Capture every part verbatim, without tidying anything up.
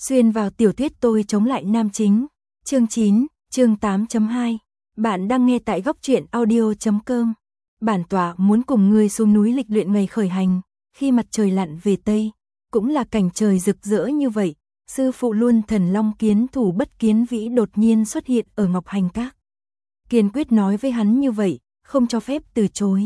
Xuyên vào tiểu thuyết tôi chống lại nam chính. Chương chín, chương tám chấm hai. Bạn đang nghe tại góc truyện audio chấm com. Bản tọa muốn cùng ngươi xuống núi lịch luyện ngày khởi hành, khi mặt trời lặn về tây, cũng là cảnh trời rực rỡ như vậy. Sư phụ luôn thần long kiến thủ bất kiến vĩ đột nhiên xuất hiện ở Ngọc Hành Các. Kiên quyết nói với hắn như vậy, không cho phép từ chối.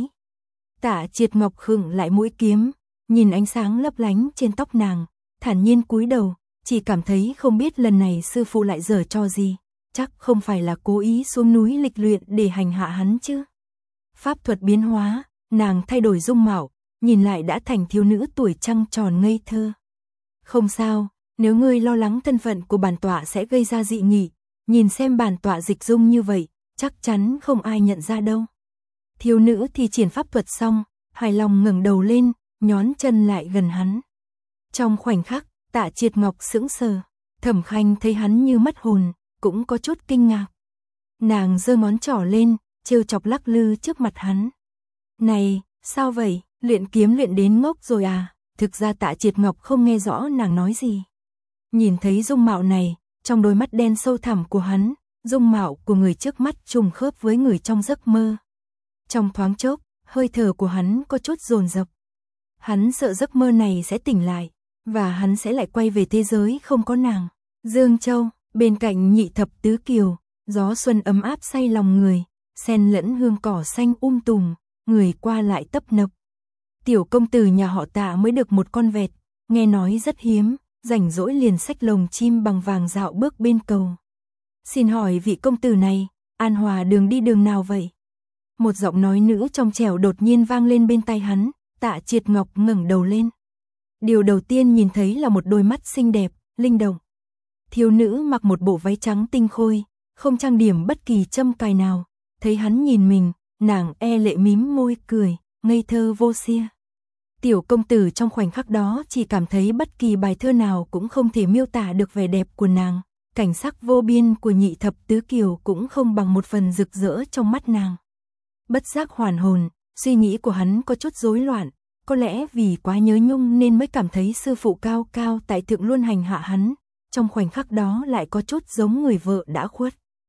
Tạ Triệt Ngọc khựng lại mũi kiếm, nhìn ánh sáng lấp lánh trên tóc nàng, thản nhiên cúi đầu, chỉ cảm thấy không biết lần này sư phụ lại giở trò gì, chắc không phải là cố ý xuống núi lịch luyện để hành hạ hắn chứ. Pháp thuật biến hóa, nàng thay đổi dung mạo, nhìn lại đã thành thiếu nữ tuổi trăng tròn ngây thơ. Không sao, nếu ngươi lo lắng thân phận của bản tọa sẽ gây ra dị nghị, nhìn xem bản tọa dịch dung như vậy, chắc chắn không ai nhận ra đâu. Thiếu nữ thì triển pháp thuật xong, hài lòng ngẩng đầu lên, nhón chân lại gần hắn. Trong khoảnh khắc, Tạ Triệt Ngọc sững sờ, Thẩm Khanh thấy hắn như mất hồn, cũng có chút kinh ngạc. Nàng giơ ngón trỏ lên, trêu chọc lắc lư trước mặt hắn. Này, sao vậy, luyện kiếm luyện đến ngốc rồi à? Thực ra Tạ Triệt Ngọc không nghe rõ nàng nói gì. Nhìn thấy dung mạo này, trong đôi mắt đen sâu thẳm của hắn, dung mạo của người trước mắt trùng khớp với người trong giấc mơ. Trong thoáng chốc, hơi thở của hắn có chút dồn dập. Hắn sợ giấc mơ này sẽ tỉnh lại, và hắn sẽ lại quay về thế giới không có nàng. Dương Châu, bên cạnh Nhị Thập Tứ Kiều, gió xuân ấm áp say lòng người, xen lẫn hương cỏ xanh um tùm, người qua lại tấp nập. Tiểu công tử nhà họ Tạ mới được một con vẹt, nghe nói rất hiếm, rảnh rỗi liền xách lồng chim bằng vàng dạo bước bên cầu. Xin hỏi vị công tử này, An Hòa đường đi đường nào vậy? Một giọng nói nữ trong trẻo đột nhiên vang lên bên tai hắn. Tạ Triệt Ngọc ngẩng đầu lên. Điều đầu tiên nhìn thấy là một đôi mắt xinh đẹp, linh động. Thiếu nữ mặc một bộ váy trắng tinh khôi, không trang điểm bất kỳ châm cài nào. Thấy hắn nhìn mình, nàng e lệ mím môi cười, ngây thơ vô xia. Tiểu công tử trong khoảnh khắc đó chỉ cảm thấy bất kỳ bài thơ nào cũng không thể miêu tả được vẻ đẹp của nàng. Cảnh sắc vô biên của Nhị Thập Tứ Kiều cũng không bằng một phần rực rỡ trong mắt nàng. Bất giác hoàn hồn, suy nghĩ của hắn có chút rối loạn, có lẽ vì quá nhớ nhung nên mới cảm thấy sư phụ cao cao tại thượng luôn hành hạ hắn, trong khoảnh khắc đó lại có chút giống người vợ đã khuất.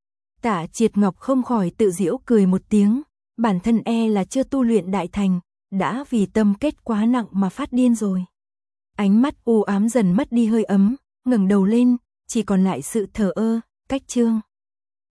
Tạ Triệt Ngọc không khỏi tự giễu cười một tiếng, bản thân e là chưa tu luyện đại thành, đã vì tâm kết quá nặng mà phát điên rồi. Ánh mắt u ám dần mất đi hơi ấm, ngẩng đầu lên, chỉ còn lại sự thờ ơ, cách trương.